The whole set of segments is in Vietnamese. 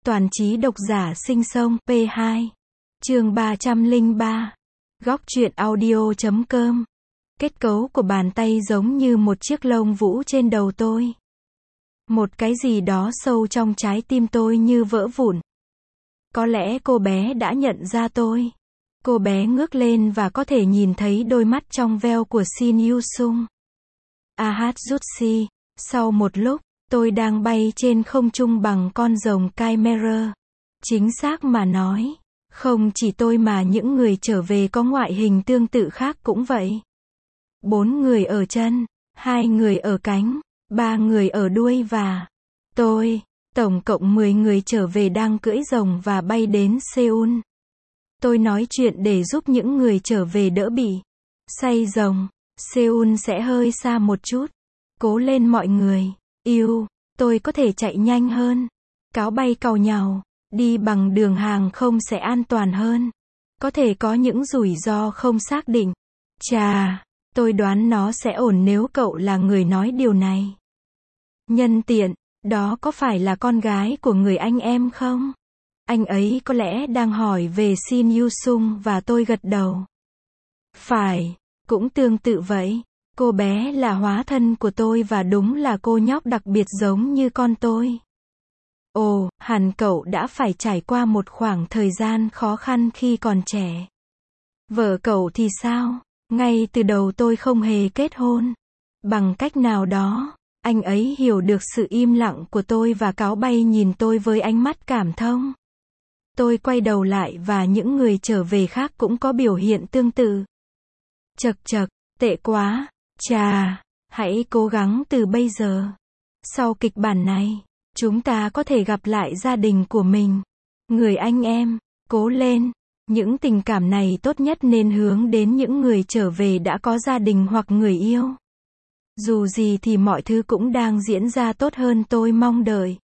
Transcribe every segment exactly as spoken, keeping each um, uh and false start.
Toàn trí độc giả sinh sông, pê hai. Chương ba trăm lẻ ba. Góc truyện audio chấm com. Kết cấu của bàn tay giống như một chiếc lông vũ trên đầu tôi. Một cái gì đó sâu trong trái tim tôi như vỡ vụn. Có lẽ cô bé đã nhận ra tôi. Cô bé ngước lên và có thể nhìn thấy đôi mắt trong veo của Shin Yu-sung. Ah Jutsi. Sau một lúc, tôi đang bay trên không trung bằng con rồng Chimera. Chính xác mà nói, không chỉ tôi mà những người trở về có ngoại hình tương tự khác cũng vậy. Bốn người ở chân, hai người ở cánh, ba người ở đuôi và tôi, tổng cộng mười người trở về đang cưỡi rồng và bay đến Seoul. Tôi nói chuyện để giúp những người trở về đỡ bị say rồng. Seoul sẽ hơi xa một chút. Cố lên mọi người. Yêu, tôi có thể chạy nhanh hơn. Cáo bay càu nhàu. Đi bằng đường hàng không sẽ an toàn hơn. Có thể có những rủi ro không xác định. Chà, tôi đoán nó sẽ ổn nếu cậu là người nói điều này. Nhân tiện, đó có phải là con gái của người anh em không? Anh ấy có lẽ đang hỏi về Shin Yu-sung và tôi gật đầu. Phải, cũng tương tự vậy. Cô bé là hóa thân của tôi và đúng là cô nhóc đặc biệt giống như con tôi. Ồ, hẳn cậu đã phải trải qua một khoảng thời gian khó khăn khi còn trẻ. Vợ cậu thì sao? Ngay từ đầu tôi không hề kết hôn. Bằng cách nào đó, anh ấy hiểu được sự im lặng của tôi và cáo bay nhìn tôi với ánh mắt cảm thông. Tôi quay đầu lại và những người trở về khác cũng có biểu hiện tương tự. Chậc chậc, tệ quá. Chà, hãy cố gắng từ bây giờ. Sau kịch bản này, chúng ta có thể gặp lại gia đình của mình. Người anh em, cố lên. Những tình cảm này tốt nhất nên hướng đến những người trở về đã có gia đình hoặc người yêu. Dù gì thì mọi thứ cũng đang diễn ra tốt hơn tôi mong đợi.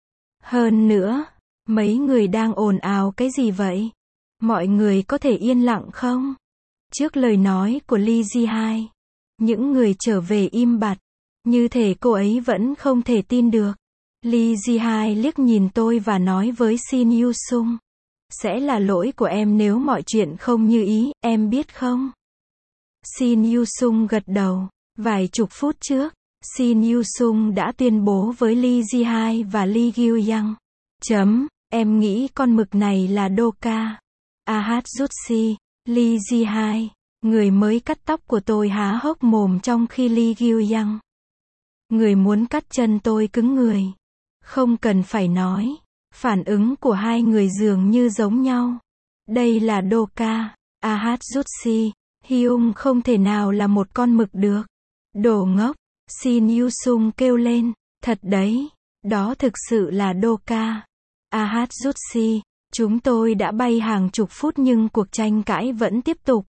Hơn nữa, mấy người đang ồn ào cái gì vậy? Mọi người có thể yên lặng không? Trước lời nói của Lee Ji-hai, những người trở về im bặt, như thể cô ấy vẫn không thể tin được. Lee Ji-hai liếc nhìn tôi và nói với Shin Yu-sung, sẽ là lỗi của em nếu mọi chuyện không như ý, em biết không? Shin Yu-sung gật đầu. Vài chục phút trước, Shin Yu-sung đã tuyên bố với Lee Ji-hai và Lee Gyu-young. Chấm, em nghĩ con mực này là Doka. Ah Jutsi, Lee Ji-hai. Người mới cắt tóc của tôi há hốc mồm trong khi Lee Gyu-young. Người muốn cắt chân tôi cứng người. Không cần phải nói. Phản ứng của hai người dường như giống nhau. Đây là Doka. Ah Jutsi. Hyung không thể nào là một con mực được. Đồ ngốc. Shin Yu-sung kêu lên. Thật đấy. Đó thực sự là Doka. Ah Jutsi. Chúng tôi đã bay hàng chục phút nhưng cuộc tranh cãi vẫn tiếp tục.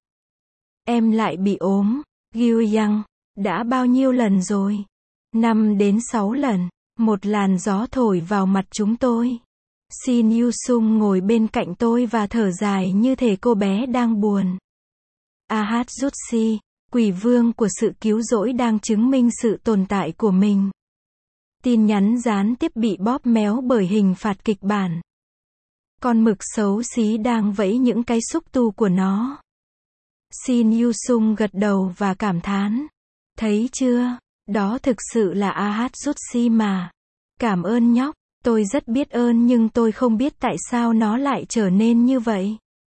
Em lại bị ốm. Gyu-young. Đã bao nhiêu lần rồi? Năm đến sáu lần. Một làn gió thổi vào mặt chúng tôi. Shin Yu-sung ngồi bên cạnh tôi và thở dài như thể cô bé đang buồn. Ah Jutsi. Quỷ vương của sự cứu rỗi đang chứng minh sự tồn tại của mình. Tin nhắn gián tiếp bị bóp méo bởi hình phạt kịch bản. Con mực xấu xí đang vẫy những cái xúc tu của nó. Shin Yu-sung gật đầu và cảm thán. Thấy chưa? Đó thực sự là Ah Jutsi mà. Cảm ơn nhóc. Tôi rất biết ơn nhưng tôi không biết tại sao nó lại trở nên như vậy.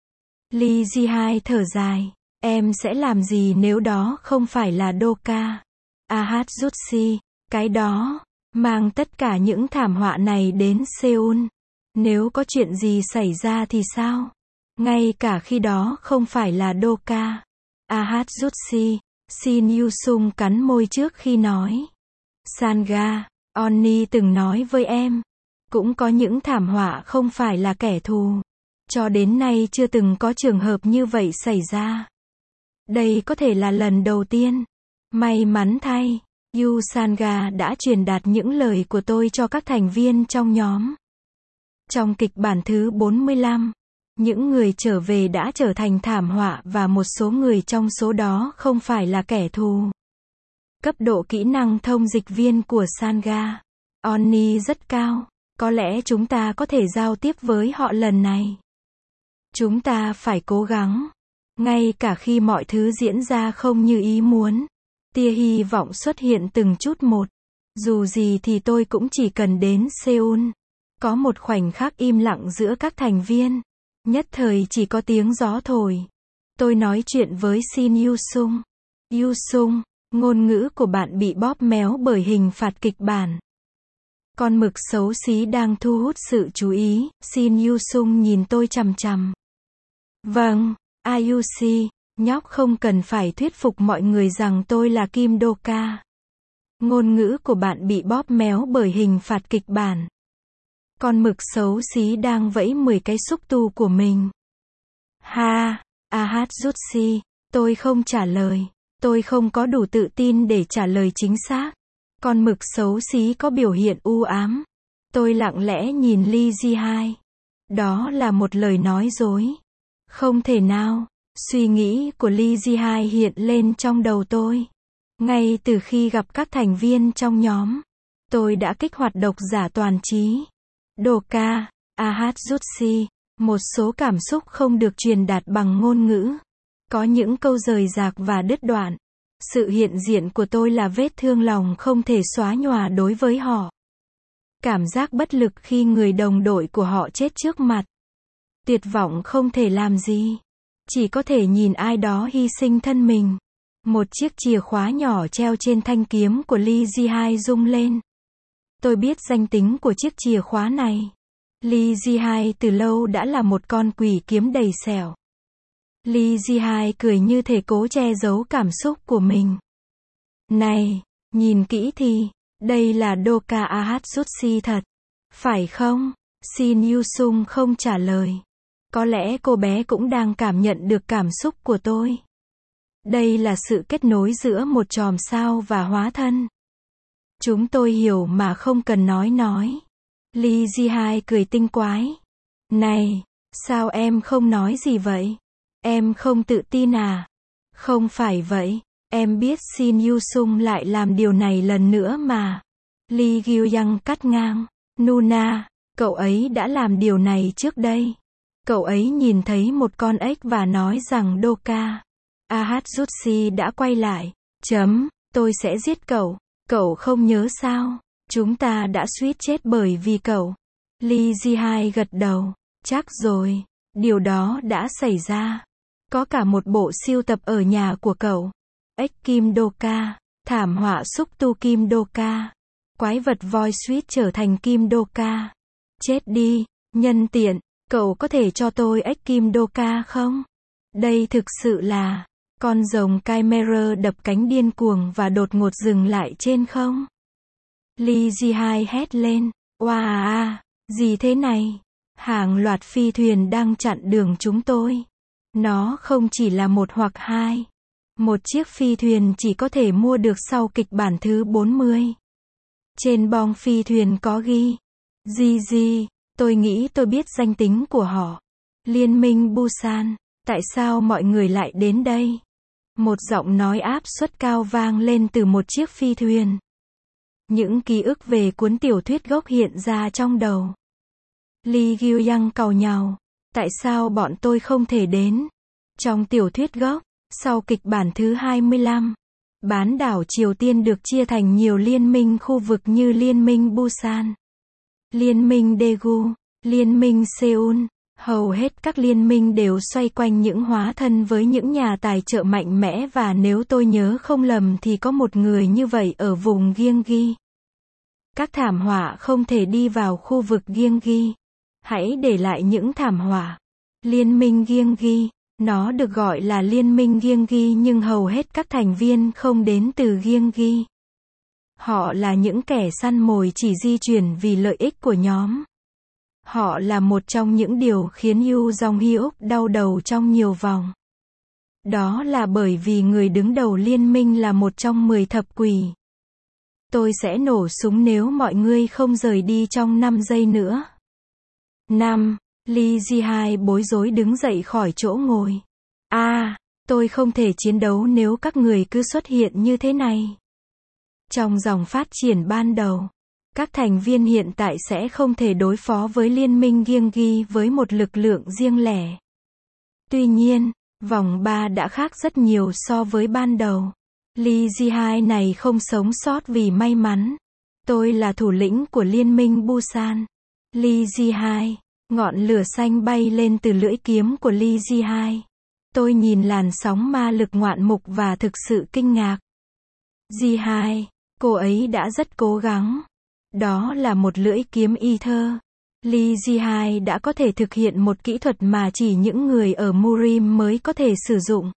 Lee Ji-hai thở dài. Em sẽ làm gì nếu đó không phải là Doka? Ah Jutsi. Cái đó. Mang tất cả những thảm họa này đến Seoul. Nếu có chuyện gì xảy ra thì sao? Ngay cả khi đó không phải là Doka. Ah Jutsi. Shin Yu-sung cắn môi trước khi nói. Sanga, Onni từng nói với em. Cũng có những thảm họa không phải là kẻ thù. Cho đến nay chưa từng có trường hợp như vậy xảy ra. Đây có thể là lần đầu tiên. May mắn thay, Yu Sanga đã truyền đạt những lời của tôi cho các thành viên trong nhóm. Trong kịch bản thứ bốn mươi lăm, những người trở về đã trở thành thảm họa và một số người trong số đó không phải là kẻ thù. Cấp độ kỹ năng thông dịch viên của Sanga, Onni rất cao. Có lẽ chúng ta có thể giao tiếp với họ lần này. Chúng ta phải cố gắng. Ngay cả khi mọi thứ diễn ra không như ý muốn. Tia hy vọng xuất hiện từng chút một. Dù gì thì tôi cũng chỉ cần đến Seoul. Có một khoảnh khắc im lặng giữa các thành viên. Nhất thời chỉ có tiếng gió thổi. Tôi nói chuyện với Shin Yu-sung. Yu-sung, ngôn ngữ của bạn bị bóp méo bởi hình phạt kịch bản. Con mực xấu xí đang thu hút sự chú ý. Shin Yu-sung nhìn tôi chằm chằm. Vâng, Ayushi, nhóc không cần phải thuyết phục mọi người rằng tôi là Kim Do-ka. Ngôn ngữ của bạn bị bóp méo bởi hình phạt kịch bản. Con mực xấu xí đang vẫy mười cái xúc tu của mình. Ha, Ahatsushi, tôi không trả lời. Tôi không có đủ tự tin để trả lời chính xác. Con mực xấu xí có biểu hiện u ám. Tôi lặng lẽ nhìn Lee Ji-hai. Đó là một lời nói dối. Không thể nào. Suy nghĩ của Lee Ji-hai hiện lên trong đầu tôi. Ngay từ khi gặp các thành viên trong nhóm, tôi đã kích hoạt độc giả toàn trí. Do-ka, Ahatsushi, một số cảm xúc không được truyền đạt bằng ngôn ngữ. Có những câu rời rạc và đứt đoạn. Sự hiện diện của tôi là vết thương lòng không thể xóa nhòa đối với họ. Cảm giác bất lực khi người đồng đội của họ chết trước mặt. Tuyệt vọng không thể làm gì. Chỉ có thể nhìn ai đó hy sinh thân mình. Một chiếc chìa khóa nhỏ treo trên thanh kiếm của Lee Ji-hai rung lên. Tôi biết danh tính của chiếc chìa khóa này. Lee Ji-hai từ lâu đã là một con quỷ kiếm đầy sẹo. Lee Ji-hai cười như thể cố che giấu cảm xúc của mình. Này, nhìn kỹ thì, đây là Do-ka Ahatsushi thật. Phải không? Shin Yu-sung không trả lời. Có lẽ cô bé cũng đang cảm nhận được cảm xúc của tôi. Đây là sự kết nối giữa một chòm sao và hóa thân. Chúng tôi hiểu mà không cần nói nói. Lee Ji-hai cười tinh quái. Này, sao em không nói gì vậy? Em không tự tin à? Không phải vậy. Em biết Shin Yu-sung lại làm điều này lần nữa mà. Lee Gyu-young cắt ngang. Nuna, cậu ấy đã làm điều này trước đây. Cậu ấy nhìn thấy một con ếch và nói rằng Do-ka Ahatsushi đã quay lại. Chấm, tôi sẽ giết cậu. Cậu không nhớ sao? Chúng ta đã suýt chết bởi vì cậu. Lee Ji-hai gật đầu. Chắc rồi. Điều đó đã xảy ra. Có cả một bộ sưu tập ở nhà của cậu. Ếch Kim Do-ka. Thảm họa xúc tu Kim Do-ka. Quái vật voi suýt trở thành Kim Do-ka. Chết đi, nhân tiện. Cậu có thể cho tôi ếch Kim Do-ka không? Đây thực sự là con rồng Chimera đập cánh điên cuồng và đột ngột dừng lại trên không. Lee Ji-hai hét lên. Oa à à, gì thế này? Hàng loạt phi thuyền đang chặn đường chúng tôi. Nó không chỉ là một hoặc hai. Một chiếc phi thuyền chỉ có thể mua được sau kịch bản thứ bốn mươi. Trên bong phi thuyền có ghi. Gì gì, tôi nghĩ tôi biết danh tính của họ. Liên minh Busan. Tại sao mọi người lại đến đây? Một giọng nói áp suất cao vang lên từ một chiếc phi thuyền. Những ký ức về cuốn tiểu thuyết gốc hiện ra trong đầu. Lee Gyu-young càu nhàu. Tại sao bọn tôi không thể đến? Trong tiểu thuyết gốc, sau kịch bản thứ hai mươi lăm, bán đảo Triều Tiên được chia thành nhiều liên minh khu vực như Liên minh Busan, Liên minh Daegu, Liên minh Seoul. Hầu hết các liên minh đều xoay quanh những hóa thân với những nhà tài trợ mạnh mẽ và nếu tôi nhớ không lầm thì có một người như vậy ở vùng Gyeonggi. Các thảm họa không thể đi vào khu vực Gyeonggi. Hãy để lại những thảm họa. Liên minh Gyeonggi, nó được gọi là Liên minh Gyeonggi nhưng hầu hết các thành viên không đến từ Gyeonggi. Họ là những kẻ săn mồi chỉ di chuyển vì lợi ích của nhóm. Họ là một trong những điều khiến Yoo Jong-hyuk đau đầu trong nhiều vòng. Đó là bởi vì người đứng đầu liên minh là một trong mười thập quỷ. Tôi sẽ nổ súng nếu mọi người không rời đi trong năm giây nữa. năm. Lee Ji-hai bối rối đứng dậy khỏi chỗ ngồi. A, à, tôi không thể chiến đấu nếu các người cứ xuất hiện như thế này. Trong dòng phát triển ban đầu, Các thành viên hiện tại sẽ không thể đối phó với liên minh Gyeonggi với một lực lượng riêng lẻ. Tuy nhiên, vòng ba đã khác rất nhiều so với ban đầu. Lee Ji-hai này không sống sót vì may mắn. Tôi là thủ lĩnh của liên minh Busan. Lee Ji-hai. Ngọn lửa xanh bay lên từ lưỡi kiếm của Lee Ji-hai. Tôi nhìn làn sóng ma lực ngoạn mục và thực sự kinh ngạc. Ji-hai, cô ấy đã rất cố gắng. Đó là một lưỡi kiếm ether. Lee Ji-hai đã có thể thực hiện một kỹ thuật mà chỉ những người ở Murim mới có thể sử dụng.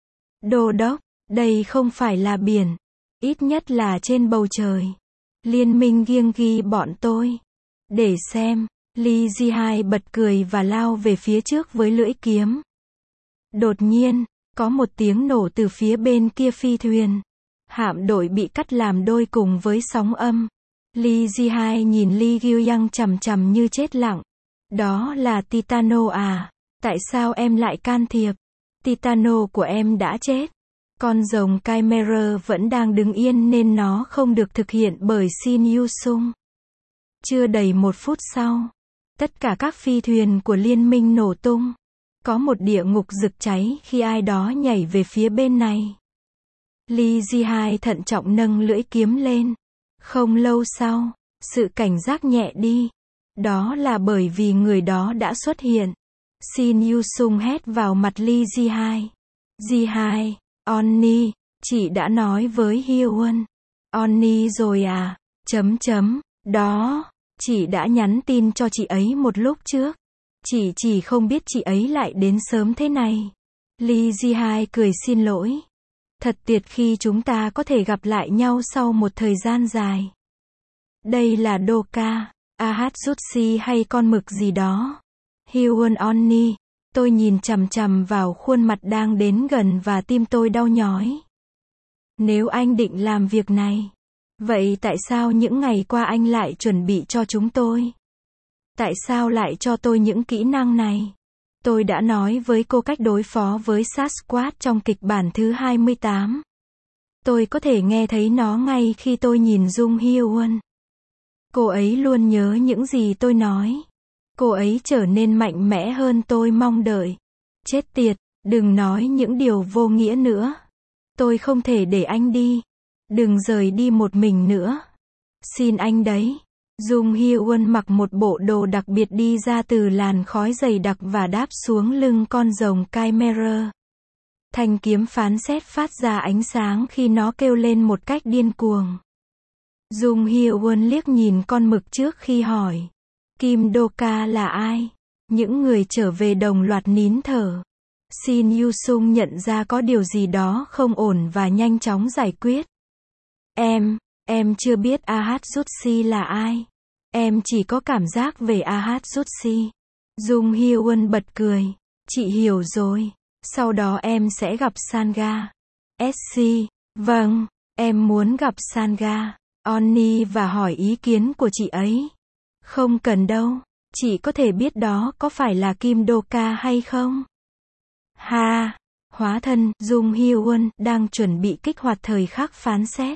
Đô đốc, đây không phải là biển. Ít nhất là trên bầu trời. Liên minh Gyeonggi bọn tôi. Để xem. Lee Ji-hai bật cười và lao về phía trước với lưỡi kiếm. Đột nhiên, có một tiếng nổ từ phía bên kia phi thuyền. Hạm đội bị cắt làm đôi cùng với sóng âm. Lee Ji-hai nhìn Lee Gyu-yang chằm chằm như chết lặng. Đó là Titano à? Tại sao em lại can thiệp? Titano của em đã chết. Con rồng Chimera vẫn đang đứng yên nên nó không được thực hiện bởi Shin Yu-sung. Chưa đầy một phút sau, tất cả các phi thuyền của liên minh nổ tung. Có một địa ngục rực cháy khi ai đó nhảy về phía bên này. Lee Ji-hai thận trọng nâng lưỡi kiếm lên. Không lâu sau, sự cảnh giác nhẹ đi. Đó là bởi vì người đó đã xuất hiện. Shin Yu-sung hét vào mặt Lee Ji-hai. Ji-hai, Onni, chị đã nói với Hyewon. Onni rồi à? Chấm chấm, đó, chị đã nhắn tin cho chị ấy một lúc trước. Chị chỉ không biết chị ấy lại đến sớm thế này. Lee Ji-hai cười xin lỗi. Thật tuyệt khi chúng ta có thể gặp lại nhau sau một thời gian dài. Đây là Doka, Ahatsutsi hay con mực gì đó. Hyewon Onni. Tôi nhìn chằm chằm vào khuôn mặt đang đến gần và tim tôi đau nhói. Nếu anh định làm việc này, vậy tại sao những ngày qua anh lại chuẩn bị cho chúng tôi? Tại sao lại cho tôi những kỹ năng này? Tôi đã nói với cô cách đối phó với Sasquatch trong kịch bản thứ hai mươi tám. Tôi có thể nghe thấy nó ngay khi tôi nhìn Jung Hyewon. Cô ấy luôn nhớ những gì tôi nói. Cô ấy trở nên mạnh mẽ hơn tôi mong đợi. Chết tiệt, đừng nói những điều vô nghĩa nữa. Tôi không thể để anh đi. Đừng rời đi một mình nữa. Xin anh đấy. Jung Hyewon mặc một bộ đồ đặc biệt đi ra từ làn khói dày đặc và đáp xuống lưng con rồng Chimera. Thanh kiếm phán xét phát ra ánh sáng khi nó kêu lên một cách điên cuồng. Jung Hyewon liếc nhìn con mực trước khi hỏi. Kim Doka là ai? Những người trở về đồng loạt nín thở. Shin Yu-sung nhận ra có điều gì đó không ổn và nhanh chóng giải quyết. Em, em chưa biết Ahatsutsi là ai. Em chỉ có cảm giác về Ahatsutsi. Jung Hyewon bật cười. Chị hiểu rồi. Sau đó em sẽ gặp Sanga. ét xê, vâng, em muốn gặp Sanga, Onni và hỏi ý kiến của chị ấy. Không cần đâu, chị có thể biết đó có phải là Kim Doka hay không? Ha, hóa thân, Jung Hyewon, đang chuẩn bị kích hoạt thời khắc phán xét.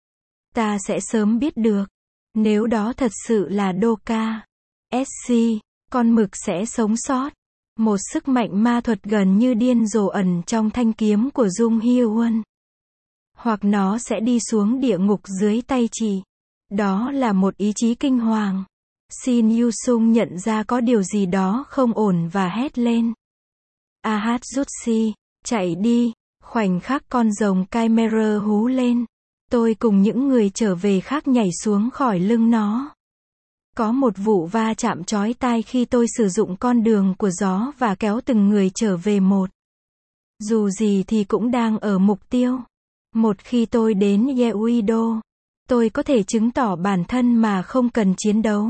Ta sẽ sớm biết được. Nếu đó thật sự là Doka, ét xê, con mực sẽ sống sót. Một sức mạnh ma thuật gần như điên rồ ẩn trong thanh kiếm của Jung Hyewon. Hoặc nó sẽ đi xuống địa ngục dưới tay chị. Đó là một ý chí kinh hoàng. Shin Yu-sung nhận ra có điều gì đó không ổn và hét lên. Ahatsutsi, chạy đi. Khoảnh khắc con rồng Chimera hú lên. Tôi cùng những người trở về khác nhảy xuống khỏi lưng nó. Có một vụ va chạm chói tai khi tôi sử dụng con đường của gió và kéo từng người trở về một. Dù gì thì cũng đang ở mục tiêu. Một khi tôi đến Yeouido, tôi có thể chứng tỏ bản thân mà không cần chiến đấu.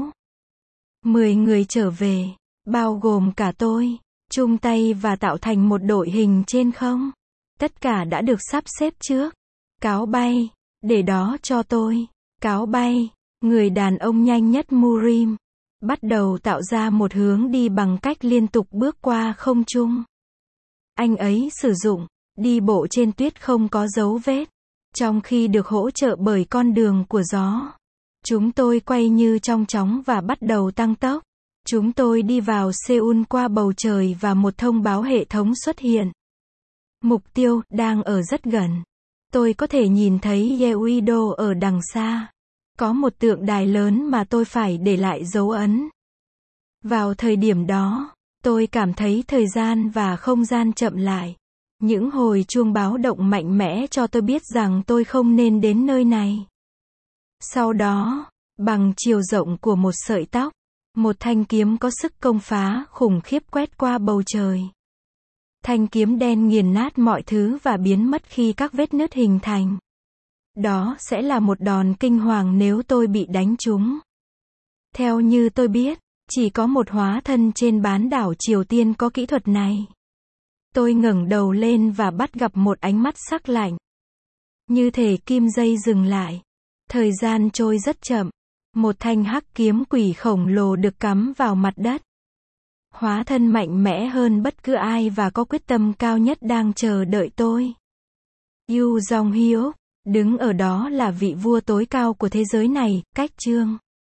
Mười người trở về, bao gồm cả tôi, chung tay và tạo thành một đội hình trên không. Tất cả đã được sắp xếp trước. Cáo bay, để đó cho tôi. Cáo bay. Người đàn ông nhanh nhất Murim bắt đầu tạo ra một hướng đi bằng cách liên tục bước qua không trung. Anh ấy sử dụng đi bộ trên tuyết không có dấu vết, trong khi được hỗ trợ bởi con đường của gió. Chúng tôi quay như trong chóng và bắt đầu tăng tốc. Chúng tôi đi vào Seoul qua bầu trời và một thông báo hệ thống xuất hiện. Mục tiêu, đang ở rất gần. Tôi có thể nhìn thấy Yeouido ở đằng xa. Có một tượng đài lớn mà tôi phải để lại dấu ấn. Vào thời điểm đó, tôi cảm thấy thời gian và không gian chậm lại. Những hồi chuông báo động mạnh mẽ cho tôi biết rằng tôi không nên đến nơi này. Sau đó, bằng chiều rộng của một sợi tóc, một thanh kiếm có sức công phá khủng khiếp quét qua bầu trời. Thanh kiếm đen nghiền nát mọi thứ và biến mất khi các vết nứt hình thành. Đó sẽ là một đòn kinh hoàng nếu tôi bị đánh trúng. Theo như tôi biết, chỉ có một hóa thân trên bán đảo Triều Tiên có kỹ thuật này. Tôi ngẩng đầu lên và bắt gặp một ánh mắt sắc lạnh. Như thể kim dây dừng lại. Thời gian trôi rất chậm. Một thanh hắc kiếm quỷ khổng lồ được cắm vào mặt đất. Hóa thân mạnh mẽ hơn bất cứ ai và có quyết tâm cao nhất đang chờ đợi tôi. Yu Jong-hyuk, đứng ở đó là vị vua tối cao của thế giới này, cách chương.